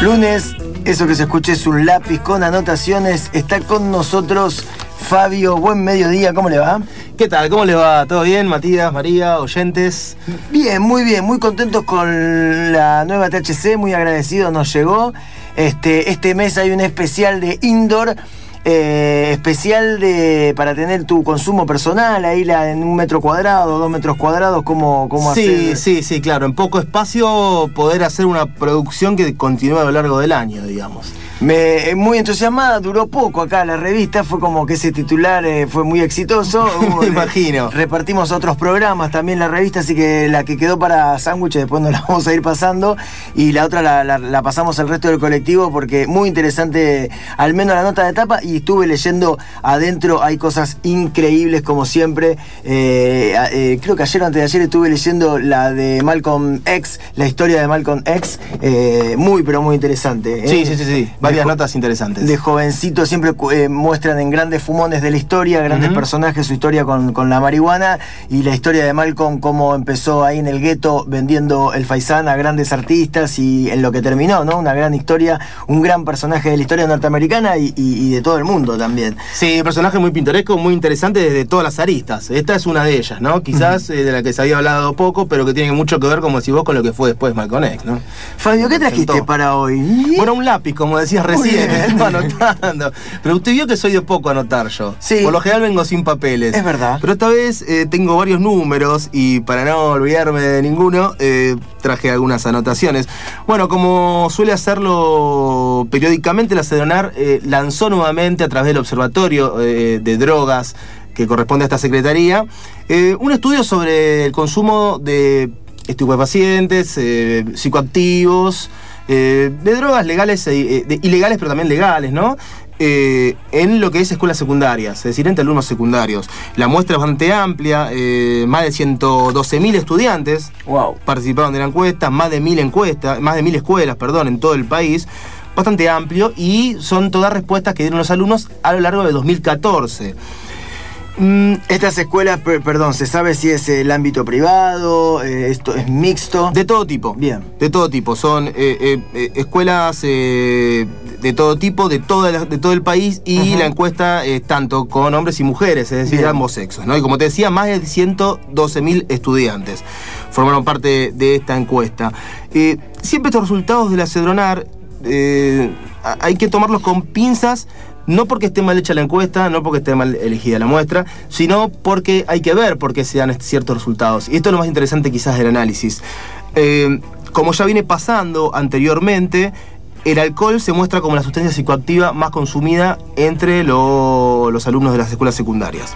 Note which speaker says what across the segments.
Speaker 1: lunes, eso que se escucha es un lápiz con anotaciones. Está con nosotros Fabio. Buen mediodía, ¿cómo le va?
Speaker 2: ¿Qué tal? ¿Cómo le va? ¿Todo bien, Matías, María, oyentes?
Speaker 1: Bien, muy contentos con la nueva THC, muy agradecidos, nos llegó. Este mes hay un especial de indoor, especial para tener tu consumo personal, ahí en 1 metro cuadrado, 2 metros cuadrados, ¿cómo hacer?
Speaker 2: Sí, claro, en poco espacio poder hacer una producción que continúe a lo largo del año, digamos.
Speaker 1: Muy entusiasmada, duró poco acá la revista, fue como que ese titular fue muy exitoso.
Speaker 2: Me imagino.
Speaker 1: Repartimos otros programas también la revista, así que la que quedó para sándwiches después nos la vamos a ir pasando, y la otra la pasamos al resto del colectivo porque muy interesante, al menos la nota de tapa, y estuve leyendo adentro, hay cosas increíbles como siempre. Creo que ayer o antes de ayer estuve leyendo la de Malcolm X, la historia de Malcolm X, muy interesante.
Speaker 2: Sí. Varias notas interesantes.
Speaker 1: De jovencito siempre muestran en grandes fumones de la historia, grandes personajes, su historia con la marihuana, y la historia de Malcolm, cómo empezó ahí en el gueto vendiendo el faisán a grandes artistas y en lo que terminó, ¿no? Una gran historia, un gran personaje de la historia norteamericana y de todo el mundo también.
Speaker 2: Sí, un personaje muy pintoresco, muy interesante desde todas las aristas. Esta es una de ellas, ¿no? Quizás de la que se había hablado poco, pero que tiene mucho que ver, como decís vos, con lo que fue después Malcolm X, ¿no?
Speaker 1: Fabio, ¿qué trajiste para hoy?
Speaker 2: Bueno, un lápiz, como decías recién, estaba anotando. Pero usted vio que soy de poco anotar yo.
Speaker 1: Sí.
Speaker 2: Por lo general vengo sin papeles.
Speaker 1: Es verdad.
Speaker 2: Pero esta vez tengo varios números y para no olvidarme de ninguno, traje algunas anotaciones. Bueno, como suele hacerlo periódicamente, la CEDRONAR lanzó nuevamente a través del Observatorio de Drogas que corresponde a esta secretaría, un estudio sobre el consumo de estupefacientes, psicoactivos, de drogas legales, ilegales pero también legales, ¿no? En lo que es escuelas secundarias, es decir, entre alumnos secundarios. La muestra es bastante amplia, más de 112.000 estudiantes participaron de la encuesta, más de 1.000 escuelas, en todo el país. Bastante amplio, y son todas respuestas que dieron los alumnos a lo largo de 2014.
Speaker 1: Estas escuelas, perdón, ¿se sabe si es el ámbito privado? ¿Esto es mixto?
Speaker 2: De todo tipo.
Speaker 1: Bien.
Speaker 2: De todo tipo. Son escuelas de todo tipo, de todo el país, y la encuesta es tanto con hombres y mujeres, es decir, ambos sexos, ¿no? Y como te decía, más de 112.000 estudiantes formaron parte de esta encuesta. Siempre estos resultados de la CEDRONAR hay que tomarlos con pinzas. No porque esté mal hecha la encuesta, no porque esté mal elegida la muestra, sino porque hay que ver por qué se dan ciertos resultados. Y esto es lo más interesante quizás del análisis. Como ya viene pasando anteriormente, el alcohol se muestra como la sustancia psicoactiva más consumida entre los alumnos de las escuelas secundarias.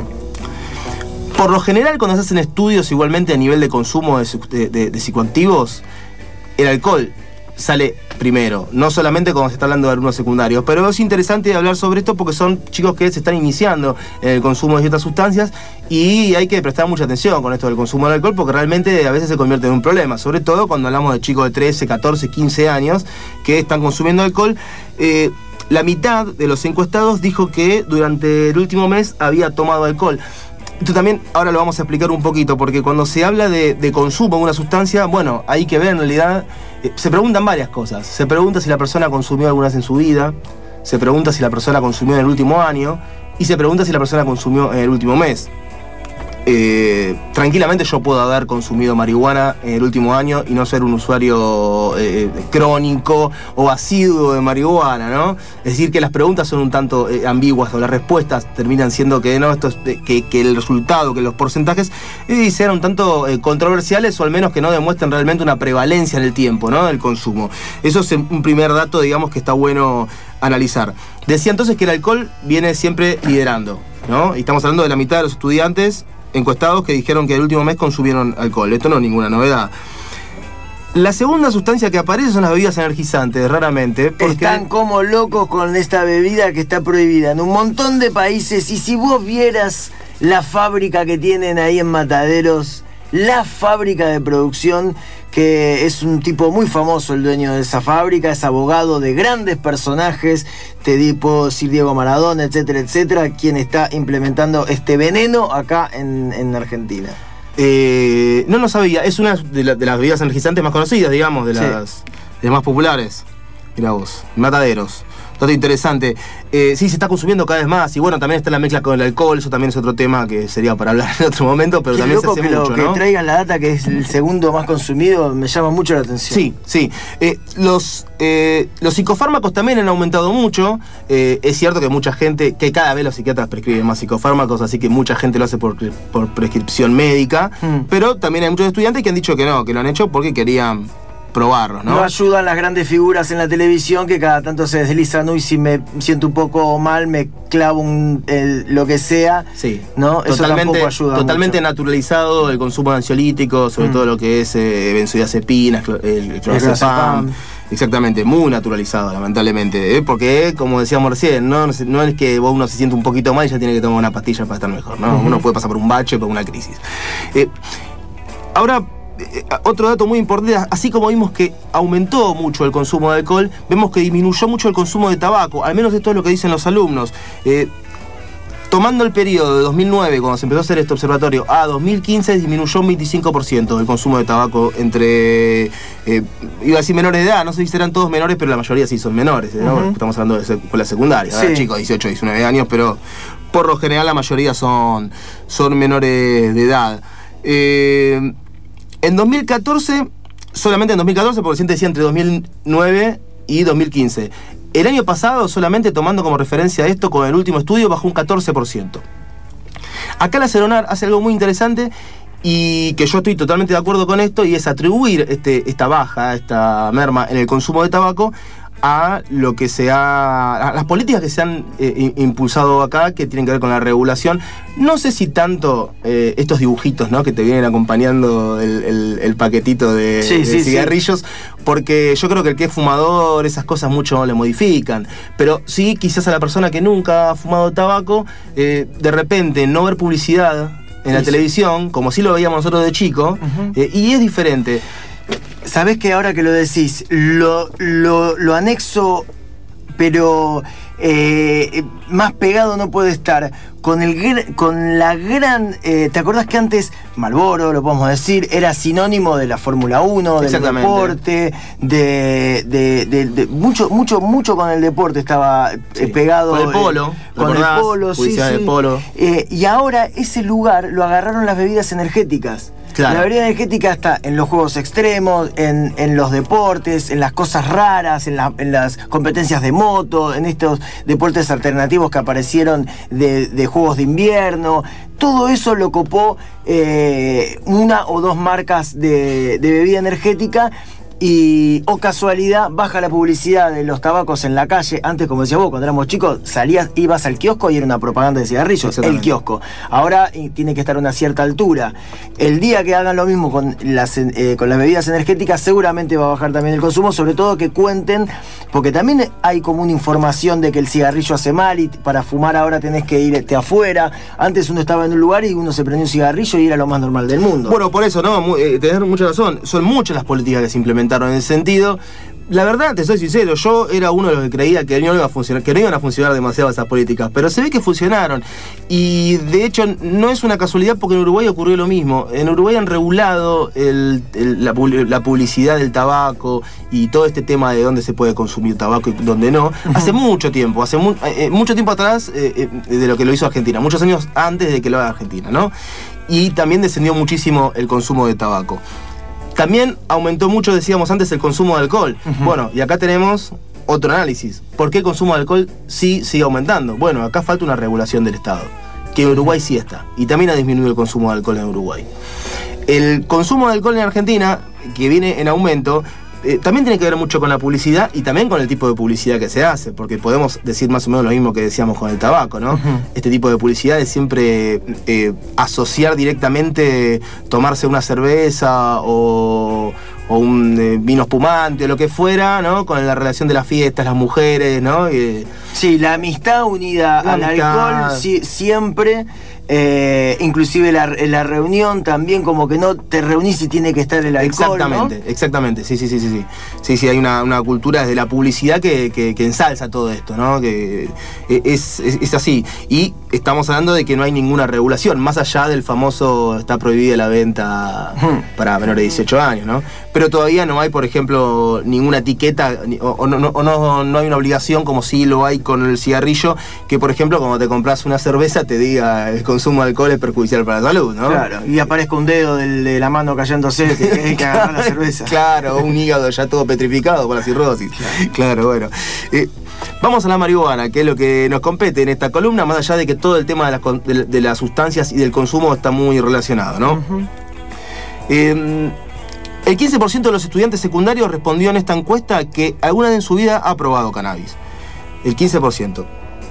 Speaker 2: Por lo general, cuando se hacen estudios igualmente a nivel de consumo de psicoactivos, el alcohol sale primero, no solamente cuando se está hablando de alumnos secundarios, pero es interesante hablar sobre esto porque son chicos que se están iniciando en el consumo de ciertas sustancias, y hay que prestar mucha atención con esto del consumo del alcohol, porque realmente a veces se convierte en un problema, sobre todo cuando hablamos de chicos de 13, 14, 15 años que están consumiendo alcohol. La mitad de los encuestados dijo que durante el último mes había tomado alcohol. Esto también ahora lo vamos a explicar un poquito, porque cuando se habla de consumo de una sustancia, bueno, hay que ver en realidad, se preguntan varias cosas. Se pregunta si la persona consumió alguna vez en su vida, se pregunta si la persona consumió en el último año, y se pregunta si la persona consumió en el último mes. Tranquilamente yo puedo haber consumido marihuana en el último año y no ser un usuario crónico o asiduo de marihuana, ¿no? Es decir, que las preguntas son un tanto ambiguas, o las respuestas terminan siendo que no, esto es, que el resultado, que los porcentajes sean un tanto controversiales, o al menos que no demuestren realmente una prevalencia en el tiempo, ¿no?, del consumo. Eso es un primer dato, digamos, que está bueno analizar. Decía entonces que el alcohol viene siempre liderando, ¿no? Y estamos hablando de la mitad de los estudiantes encuestados que dijeron que el último mes consumieron alcohol. Esto no es ninguna novedad. La segunda sustancia que aparece son las bebidas energizantes, raramente. Porque
Speaker 1: están como locos con esta bebida que está prohibida en un montón de países, y si vos vieras la fábrica que tienen ahí en Mataderos, la fábrica de producción, que es un tipo muy famoso el dueño de esa fábrica, es abogado de grandes personajes, puedo decir Diego Maradona, etcétera, etcétera, quien está implementando este veneno acá en Argentina.
Speaker 2: No lo sabía, es una de las bebidas energizantes más conocidas, digamos, de las más populares. Mirá vos, Mataderos. Dato interesante. Sí, se está consumiendo cada vez más. Y bueno, también está la mezcla con el alcohol. Eso también es otro tema que sería para hablar en otro momento. Pero
Speaker 1: qué
Speaker 2: también
Speaker 1: loco
Speaker 2: se hace
Speaker 1: que
Speaker 2: mucho, ¿no?
Speaker 1: Que traigan la data que es el segundo más consumido me llama mucho la atención.
Speaker 2: Sí, sí. Los psicofármacos también han aumentado mucho. Es cierto que mucha gente, que cada vez los psiquiatras prescriben más psicofármacos, así que mucha gente lo hace por prescripción médica. Pero también hay muchos estudiantes que han dicho que no, que lo han hecho porque querían probarlos, ¿no?
Speaker 1: No ayudan las grandes figuras en la televisión que cada tanto se deslizan, uy, si me siento un poco mal, me clavo lo que sea.
Speaker 2: Sí.
Speaker 1: ¿No? Eso tampoco ayuda
Speaker 2: totalmente
Speaker 1: mucho.
Speaker 2: Naturalizado el consumo de ansiolíticos, sobre todo lo que es benzodiazepinas, el clonazepam. Exactamente, muy naturalizado, lamentablemente. Porque, como decíamos recién, no es que uno se siente un poquito mal y ya tiene que tomar una pastilla para estar mejor, ¿no? Uno puede pasar por un bache, por una crisis. Ahora, otro dato muy importante, así como vimos que aumentó mucho el consumo de alcohol, vemos que disminuyó mucho el consumo de tabaco, al menos esto es lo que dicen los alumnos. Tomando el periodo de 2009, cuando se empezó a hacer este observatorio, a 2015 disminuyó un 25% el consumo de tabaco entre, iba a decir menores de edad, no sé si serán todos menores, pero la mayoría sí son menores, ¿no? Estamos hablando de escuela secundaria,
Speaker 1: sí.
Speaker 2: Chicos, 18, 19 años, pero por lo general la mayoría son menores de edad. En 2014, solamente en 2014, porque recién te decía entre 2009 y 2015. El año pasado, solamente tomando como referencia esto, con el último estudio, bajó un 14%. Acá la Seronar hace algo muy interesante y que yo estoy totalmente de acuerdo con esto, y es atribuir esta baja, esta merma en el consumo de tabaco a las políticas que se han impulsado acá, que tienen que ver con la regulación. No sé si tanto estos dibujitos, ¿no?, que te vienen acompañando el paquetito de cigarrillos, porque yo creo que el que es fumador, esas cosas mucho no le modifican. Pero sí, quizás a la persona que nunca ha fumado tabaco, de repente no ver publicidad en la televisión, como sí lo veíamos nosotros de chico, y es diferente.
Speaker 1: Sabés que ahora que lo decís, lo anexo, pero más pegado no puede estar con la gran... ¿te acordás que antes Marlboro, lo podemos decir, era sinónimo de la Fórmula 1, del deporte, mucho con el deporte estaba pegado?
Speaker 2: Con el polo.
Speaker 1: Con el polo, sí.
Speaker 2: Del polo.
Speaker 1: Y ahora ese lugar lo agarraron las bebidas energéticas.
Speaker 2: Claro.
Speaker 1: La bebida energética está en los juegos extremos, en los deportes, en las cosas raras, en las competencias de moto, en estos deportes alternativos que aparecieron de juegos de invierno. Todo eso lo copó una o dos marcas de bebida energética. Y, casualidad, baja la publicidad de los tabacos en la calle. Antes, como decías vos, cuando éramos chicos, ibas al kiosco y era una propaganda de cigarrillos, el kiosco. Ahora tiene que estar a una cierta altura. El día que hagan lo mismo con las bebidas energéticas, seguramente va a bajar también el consumo, sobre todo que cuenten, porque también hay como una información de que el cigarrillo hace mal y para fumar ahora tenés que irte afuera. Antes uno estaba en un lugar y uno se prendía un cigarrillo y era lo más normal del mundo.
Speaker 2: Bueno, por eso, ¿no? Tenés mucha razón. Son muchas las políticas que se implementaron en ese sentido. La verdad, te soy sincero, yo era uno de los que creía que no iban a funcionar demasiado esas políticas, pero se ve que funcionaron. Y de hecho no es una casualidad, porque en Uruguay ocurrió lo mismo. En Uruguay han regulado la publicidad del tabaco y todo este tema de dónde se puede consumir tabaco y dónde no, hace mucho tiempo, mucho tiempo atrás de lo que lo hizo Argentina, muchos años antes de que lo haga Argentina, ¿no? Y también descendió muchísimo el consumo de tabaco. También aumentó mucho, decíamos antes, el consumo de alcohol. Bueno, y acá tenemos otro análisis. ¿Por qué el consumo de alcohol sí sigue aumentando? Bueno, acá falta una regulación del Estado, que en Uruguay sí está, y también ha disminuido el consumo de alcohol en Uruguay. El consumo de alcohol en Argentina, que viene en aumento, también tiene que ver mucho con la publicidad y también con el tipo de publicidad que se hace, porque podemos decir más o menos lo mismo que decíamos con el tabaco, ¿no? Este tipo de publicidad es siempre asociar directamente tomarse una cerveza o un vino espumante o lo que fuera, ¿no? Con la relación de las fiestas, las mujeres, ¿no?
Speaker 1: Sí, la amistad unida al alcohol siempre inclusive la reunión también, como que no te reunís y tiene que estar el alcohol,
Speaker 2: Exactamente, sí, hay una cultura desde la publicidad que ensalza todo esto, ¿no? Que es así. Y estamos hablando de que no hay ninguna regulación, más allá del famoso está prohibida la venta para menores de 18 años, ¿no? Pero todavía no hay, por ejemplo, ninguna etiqueta o no hay una obligación como sí lo hay con el cigarrillo, que por ejemplo cuando te compras una cerveza te diga el consumo de alcohol es perjudicial para la salud, ¿no?
Speaker 1: Claro, y aparezca un dedo de la mano cayéndose que hay que agarrar la cerveza.
Speaker 2: Claro, un hígado ya todo petrificado por la cirrosis. Claro, bueno. Vamos a la marihuana, que es lo que nos compete en esta columna, más allá de que todo el tema de las sustancias y del consumo está muy relacionado, ¿no? Uh-huh. El 15% de los estudiantes secundarios respondió en esta encuesta que alguna vez en su vida ha probado cannabis. El 15%.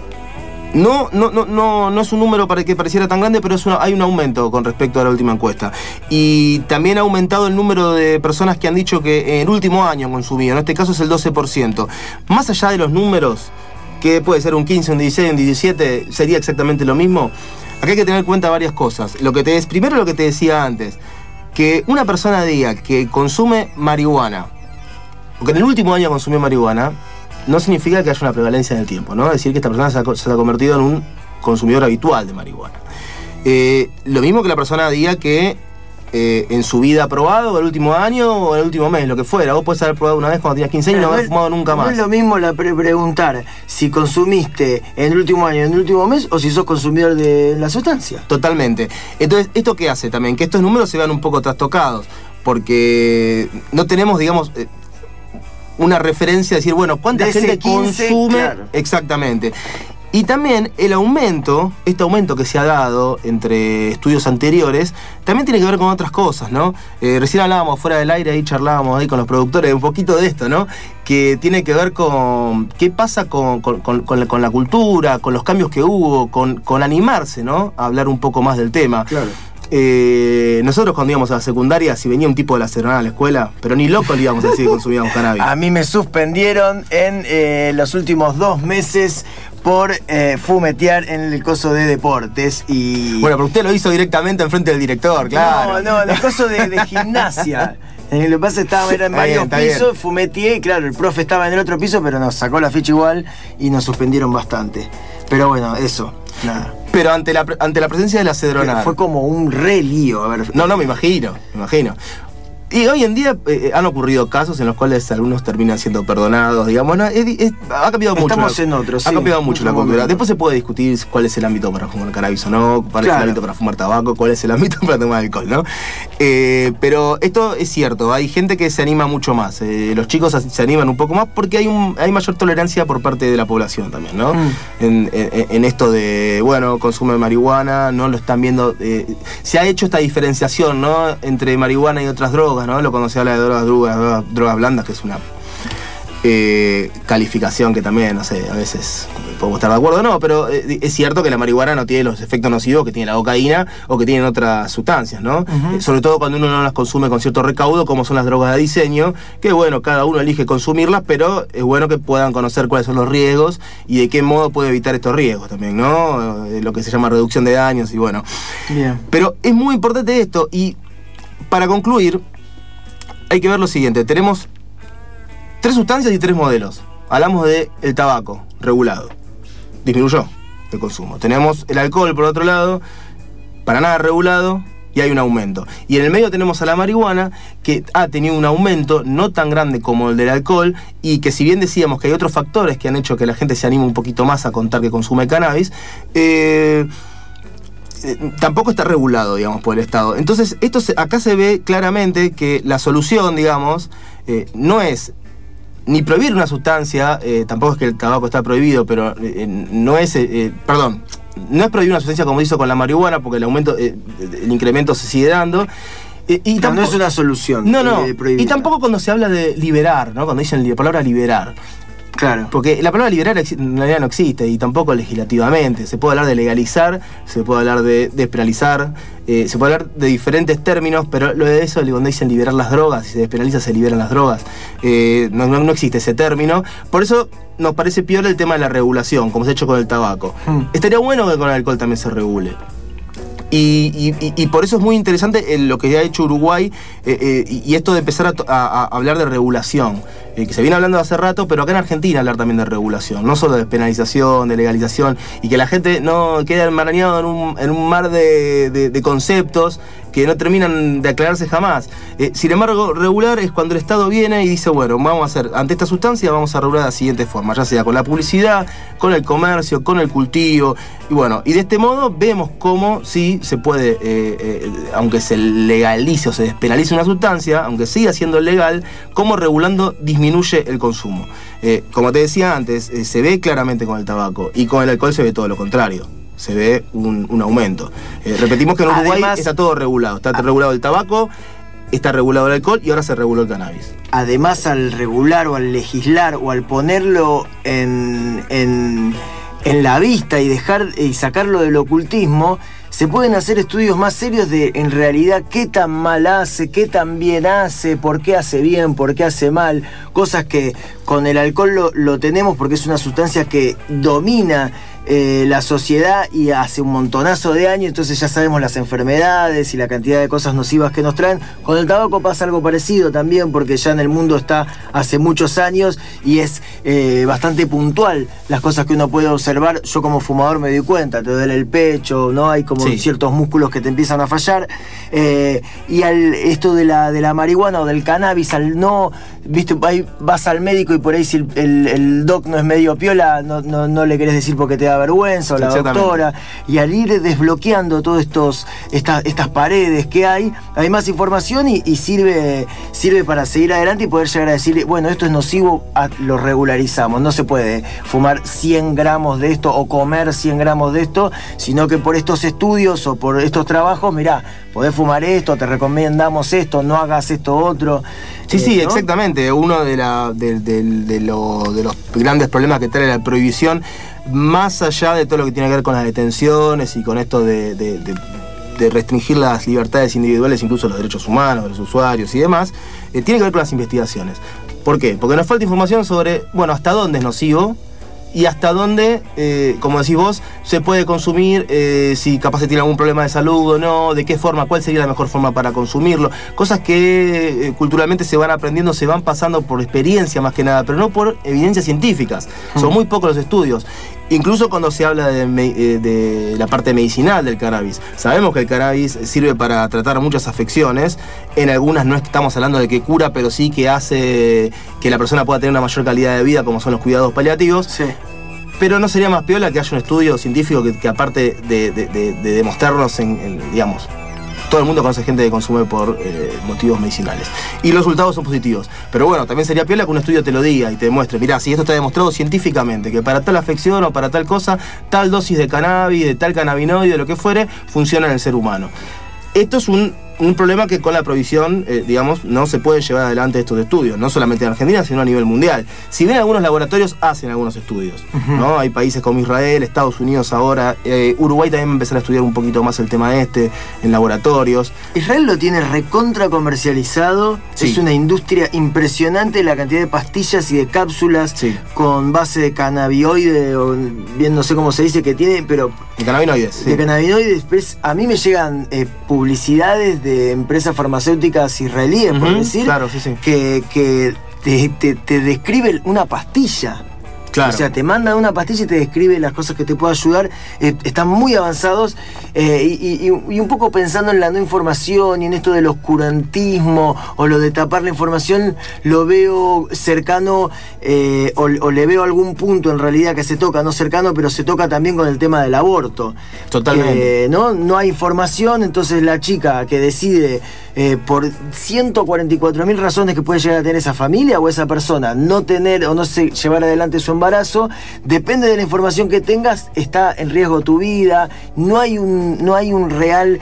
Speaker 2: No es un número para que pareciera tan grande, pero hay un aumento con respecto a la última encuesta. Y también ha aumentado el número de personas que han dicho que en el último año han consumido. En este caso es el 12%. Más allá de los números, que puede ser un 15, un 16, un 17, sería exactamente lo mismo. Acá hay que tener en cuenta varias cosas. Primero lo que te decía antes, que una persona diga que consume marihuana, o que en el último año consumió marihuana, no significa que haya una prevalencia en el tiempo, ¿no? Es decir, que esta persona se ha convertido en un consumidor habitual de marihuana. Lo mismo que la persona diga que en su vida ha probado el último año o el último mes, lo que fuera. Vos podés haber probado una vez cuando tenías 15 años y no haber fumado nunca más.
Speaker 1: No es lo mismo preguntar si consumiste en el último año, en el último mes, o si sos consumidor de la sustancia.
Speaker 2: Totalmente. Entonces, ¿esto qué hace también? Que estos números se vean un poco trastocados, porque no tenemos, digamos, una referencia de decir, bueno, ¿cuánta gente 15, consume? Claro. Exactamente. Y también este aumento que se ha dado entre estudios anteriores, también tiene que ver con otras cosas, ¿no? Recién hablábamos fuera del aire, ahí charlábamos ahí con los productores un poquito de esto, ¿no? Que tiene que ver con qué pasa con la cultura, con los cambios que hubo, con animarse, ¿no? A hablar un poco más del tema.
Speaker 1: Claro.
Speaker 2: Nosotros cuando íbamos a la secundaria, si venía un tipo de la Serrana a la escuela, pero ni loco le íbamos a decir que consumíamos cannabis.
Speaker 1: A mí me suspendieron en los últimos 2 meses por fumetear en el coso de deportes y...
Speaker 2: Bueno, pero usted lo hizo directamente enfrente del director, claro.
Speaker 1: No, el coso de gimnasia. Lo que pasa es que era en varios pisos, fumeteé, y claro, el profe estaba en el otro piso, pero nos sacó la ficha igual y nos suspendieron bastante. Pero bueno, eso, nada.
Speaker 2: Pero ante la presencia de la cedronal...
Speaker 1: Fue como un re lío, a ver.
Speaker 2: No, me imagino. Y hoy en día han ocurrido casos en los cuales algunos terminan siendo perdonados, digamos, ¿no? Ha cambiado mucho.
Speaker 1: Estamos en otros,
Speaker 2: ha cambiado mucho la cultura. Después se puede discutir cuál es el ámbito para fumar cannabis o no, cuál es el ámbito para fumar tabaco, cuál es el ámbito para tomar alcohol, ¿no? Pero esto es cierto, hay gente que se anima mucho más. Los chicos se animan un poco más porque hay mayor tolerancia por parte de la población también, ¿no? En esto de, bueno, consumo de marihuana, no lo están viendo. Se ha hecho esta diferenciación, ¿no? Entre marihuana y otras drogas, ¿no? Cuando se habla de drogas blandas, que es una calificación que también, no sé, a veces podemos estar de acuerdo o no, pero es cierto que la marihuana no tiene los efectos nocivos que tiene la cocaína o que tienen otras sustancias, ¿no? Uh-huh. Sobre todo cuando uno no las consume con cierto recaudo, como son las drogas de diseño, que bueno, cada uno elige consumirlas, pero es bueno que puedan conocer cuáles son los riesgos y de qué modo puede evitar estos riesgos también, ¿no? Lo que se llama reducción de daños y bueno.
Speaker 1: Bien.
Speaker 2: Pero es muy importante esto y para concluir, hay que ver lo siguiente, tenemos 3 sustancias y 3 modelos. Hablamos del tabaco, regulado. Disminuyó el consumo. Tenemos el alcohol, por otro lado, para nada regulado, y hay un aumento. Y en el medio tenemos a la marihuana, que ha tenido un aumento no tan grande como el del alcohol, y que si bien decíamos que hay otros factores que han hecho que la gente se anime un poquito más a contar que consume cannabis, tampoco está regulado, digamos, por el Estado. Entonces, acá se ve claramente que la solución, digamos, no es ni prohibir una sustancia, tampoco es que el tabaco está prohibido, pero no es prohibir una sustancia como hizo con la marihuana, porque el aumento, el incremento se sigue dando. Y tampoco,
Speaker 1: no es una solución.
Speaker 2: No. Y tampoco cuando se habla de liberar, ¿no? Cuando dicen la palabra liberar.
Speaker 1: Claro.
Speaker 2: Porque la palabra liberar en realidad no existe, y tampoco legislativamente. Se puede hablar de legalizar, se puede hablar de despenalizar, se puede hablar de diferentes términos, pero lo de eso, cuando dicen liberar las drogas, si se despenaliza se liberan las drogas, no existe ese término. Por eso nos parece peor el tema de la regulación, como se ha hecho con el tabaco. Estaría bueno que con el alcohol también se regule. Y por eso es muy interesante lo que ha hecho Uruguay y esto de empezar a hablar de regulación, que se viene hablando hace rato, pero acá en Argentina hablar también de regulación, no solo de despenalización, de legalización, y que la gente no quede enmarañado en un mar de conceptos que no terminan de aclararse jamás. Sin embargo, regular es cuando el Estado viene y dice, bueno, vamos a hacer, ante esta sustancia vamos a regular de la siguiente forma, ya sea con la publicidad, con el comercio, con el cultivo, y bueno, y de este modo vemos cómo sí se puede, aunque se legalice o se despenalice una sustancia, aunque siga siendo legal, cómo regulando disminuye el consumo. Como te decía antes, se ve claramente con el tabaco, y con el alcohol se ve todo lo contrario. Se ve un aumento. Repetimos que en Uruguay además, está todo regulado. Está regulado el tabaco, está regulado el alcohol y ahora se reguló el cannabis.
Speaker 1: Además, al regular o al legislar o al ponerlo en la vista y sacarlo del ocultismo, se pueden hacer estudios más serios de, en realidad, qué tan mal hace, qué tan bien hace, por qué hace bien, por qué hace mal. Cosas que con el alcohol lo tenemos porque es una sustancia que domina la sociedad y hace un montonazo de años, entonces ya sabemos las enfermedades y la cantidad de cosas nocivas que nos traen. Con el tabaco pasa algo parecido también, porque ya en el mundo está hace muchos años y es bastante puntual las cosas que uno puede observar. Yo como fumador me doy cuenta, te duele el pecho, ¿no? Hay como ciertos músculos que te empiezan a fallar, y esto de la marihuana o del cannabis, al no, viste, ahí vas al médico y por ahí si el doc no es medio piola, no le querés decir porque te da vergüenza, o la doctora, y al ir desbloqueando todas estas paredes que hay más información y sirve para seguir adelante y poder llegar a decir, bueno, esto es nocivo, lo regularizamos. No se puede fumar 100 gramos de esto o comer 100 gramos de esto, sino que por estos estudios o por estos trabajos, mirá, podés fumar esto, te recomendamos esto, no hagas esto otro.
Speaker 2: Sí,
Speaker 1: ¿no?
Speaker 2: Exactamente. Uno de los grandes problemas que trae la prohibición, más allá de todo lo que tiene que ver con las detenciones y con esto de restringir las libertades individuales, incluso los derechos humanos de los usuarios y demás, tiene que ver con las investigaciones. ¿Por qué? Porque nos falta información sobre, bueno, hasta dónde es nocivo y hasta dónde, como decís vos, se puede consumir, si capaz se tiene algún problema de salud o no, de qué forma, cuál sería la mejor forma para consumirlo. Cosas que culturalmente se van aprendiendo, se van pasando por experiencia más que nada, pero no por evidencias científicas. Son muy pocos los estudios. Incluso cuando se habla de la parte medicinal del cannabis. Sabemos que el cannabis sirve para tratar muchas afecciones. En algunas no estamos hablando de que cura, pero sí que hace que la persona pueda tener una mayor calidad de vida, como son los cuidados paliativos.
Speaker 1: Sí.
Speaker 2: Pero no sería más piola que haya un estudio científico que aparte de demostrarnos digamos, todo el mundo conoce gente que consume por motivos medicinales. Y los resultados son positivos. Pero bueno, también sería piola que un estudio te lo diga y te demuestre, mirá, si esto está demostrado científicamente, que para tal afección o para tal cosa, tal dosis de cannabis, de tal cannabinoide, de lo que fuere, funciona en el ser humano. Esto es un problema que con la prohibición, digamos, no se puede llevar adelante estos estudios, no solamente en Argentina, sino a nivel mundial. Si bien algunos laboratorios hacen algunos estudios, ¿no? Hay países como Israel, Estados Unidos ahora, Uruguay también va a empezar a estudiar un poquito más el tema en laboratorios.
Speaker 1: Israel lo tiene recontra comercializado, es una industria impresionante, la cantidad de pastillas y de cápsulas con base de cannabinoide, o bien no sé cómo se dice que tiene, pero...
Speaker 2: De cannabinoides.
Speaker 1: De cannabinoides, pues, a mí me llegan publicidades de empresas farmacéuticas israelíes, por decir,
Speaker 2: claro,
Speaker 1: que te describe una pastilla.
Speaker 2: Claro.
Speaker 1: O sea, te mandan una pastilla y te describe las cosas que te pueden ayudar. Están muy avanzados, y un poco pensando en la no información y en esto del oscurantismo o lo de tapar la información, lo veo cercano, o le veo algún punto en realidad que se toca, no cercano, pero se toca también con el tema del aborto.
Speaker 2: Totalmente.
Speaker 1: No hay información, entonces la chica que decide por 144.000 razones que puede llegar a tener esa familia o esa persona, no tener o no llevar adelante su embarazo, depende de la información que tengas, está en riesgo tu vida. No hay un real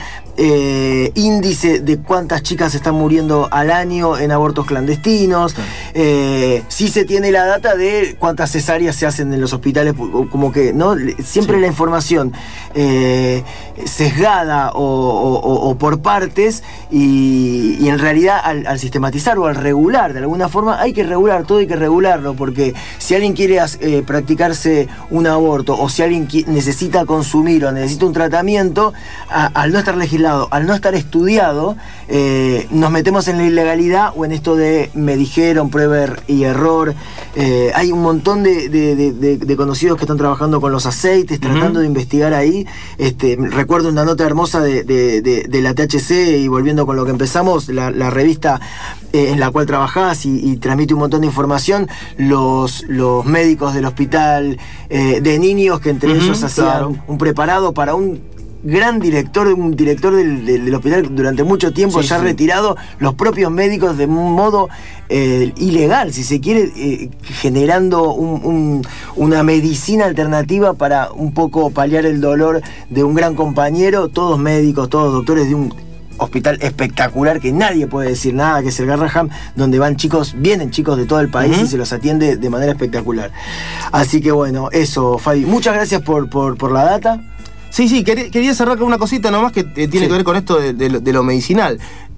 Speaker 1: índice de cuántas chicas están muriendo al año en abortos clandestinos. Sí se tiene la data de cuántas cesáreas se hacen en los hospitales, como que no siempre la información sesgada o por partes, y y en realidad al sistematizar o al regular de alguna forma, hay que regular, todo hay que regularlo, porque si alguien quiere practicarse un aborto, o si alguien necesita consumir o necesita un tratamiento, al no estar legislado, al no estar estudiado, nos metemos en la ilegalidad o en esto de me dijeron, prueba y error. Hay un montón de conocidos que están trabajando con los aceites, tratando de investigar ahí. Recuerdo una nota hermosa de la THC, y volviendo con lo que empezamos, la revista en la cual trabajás y transmite un montón de información, los médicos del hospital de niños, que entre ellos hacían un preparado para un gran director del hospital durante mucho tiempo, retirado, los propios médicos de un modo ilegal, si se quiere, generando una medicina alternativa para un poco paliar el dolor de un gran compañero, todos médicos, todos doctores de un hospital espectacular que nadie puede decir nada, que es el Garraham, donde vienen chicos de todo el país y se los atiende de manera espectacular. Así que bueno, eso, Fabi, muchas gracias por la data.
Speaker 2: Sí, quería cerrar con una cosita nomás que tiene que ver con esto de lo medicinal.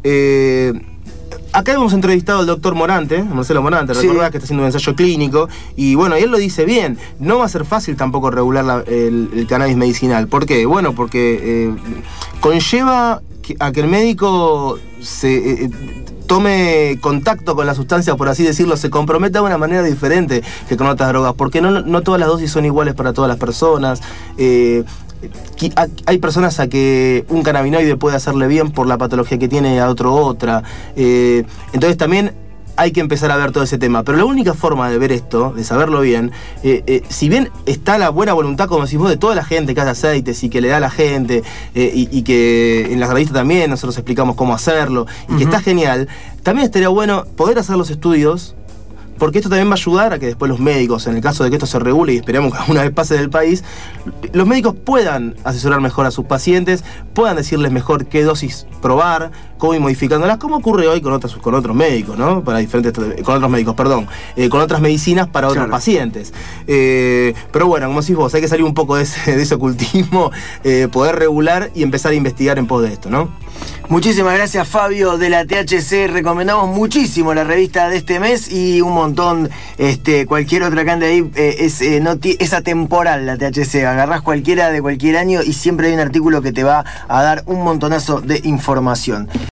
Speaker 2: Acá hemos entrevistado al doctor Morante, Marcelo Morante, recordás que está haciendo un ensayo clínico, y bueno, y él lo dice bien, no va a ser fácil tampoco regular el cannabis medicinal. ¿Por qué? Bueno, porque conlleva a que el médico tome contacto con la sustancia, por así decirlo, se comprometa de una manera diferente que con otras drogas, porque no todas las dosis son iguales para todas las personas. Hay personas a que un cannabinoide puede hacerle bien por la patología que tiene, a otro otra. Entonces también hay que empezar a ver todo ese tema. Pero la única forma de ver esto, de saberlo bien, si bien está la buena voluntad, como decís vos, de toda la gente que hace aceites y que le da a la gente, y que en las revistas también nosotros explicamos cómo hacerlo, y que está genial, también estaría bueno poder hacer los estudios, porque esto también va a ayudar a que después los médicos, en el caso de que esto se regule, y esperamos que alguna vez pase del país, los médicos puedan asesorar mejor a sus pacientes, puedan decirles mejor qué dosis probar, cómo ir modificándolas, como ocurre hoy con otros médicos, ¿no? Con otras medicinas para otros pacientes. Pero bueno, como decís vos, hay que salir un poco de ese ocultismo, poder regular y empezar a investigar en pos de esto, ¿no?
Speaker 1: Muchísimas gracias, Fabio, de la THC. Recomendamos muchísimo la revista de este mes y un montón, cualquier otra que ande ahí, es atemporal la THC. Agarrás cualquiera de cualquier año y siempre hay un artículo que te va a dar un montonazo de información.